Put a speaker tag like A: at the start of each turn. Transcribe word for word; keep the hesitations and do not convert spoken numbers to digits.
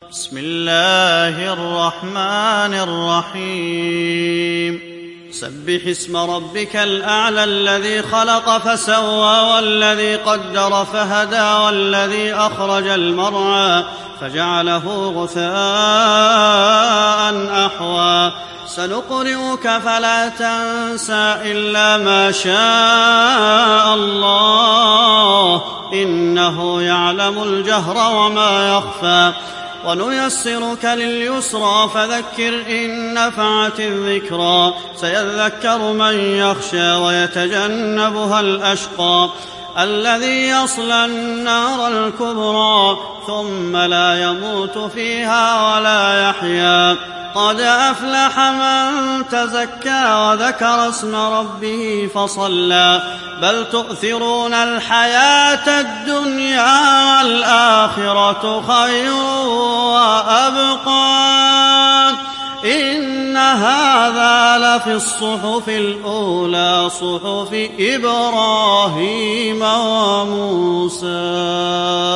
A: بسم الله الرحمن الرحيم سبح اسم ربك الأعلى الذي خلق فسوى والذي قدر فهدى والذي أخرج المرعى فجعله غثاء أحوى سنقرئك فلا تنسى إلا ما شاء الله إنه يعلم الجهر وما يخفى ونيسرك لليسرى فذكر إن نفعت الذكرى سيذكر من يخشى ويتجنبها الأشقى الذي يصلى النار الكبرى ثم لا يموت فيها ولا يحيا قد أفلح من تزكى وذكر اسم ربه فصلى بل تؤثرون الحياة الدنيا والآخرة خير وأبقى إن هذا لفي الصحف الأولى صحف إبراهيم وموسى.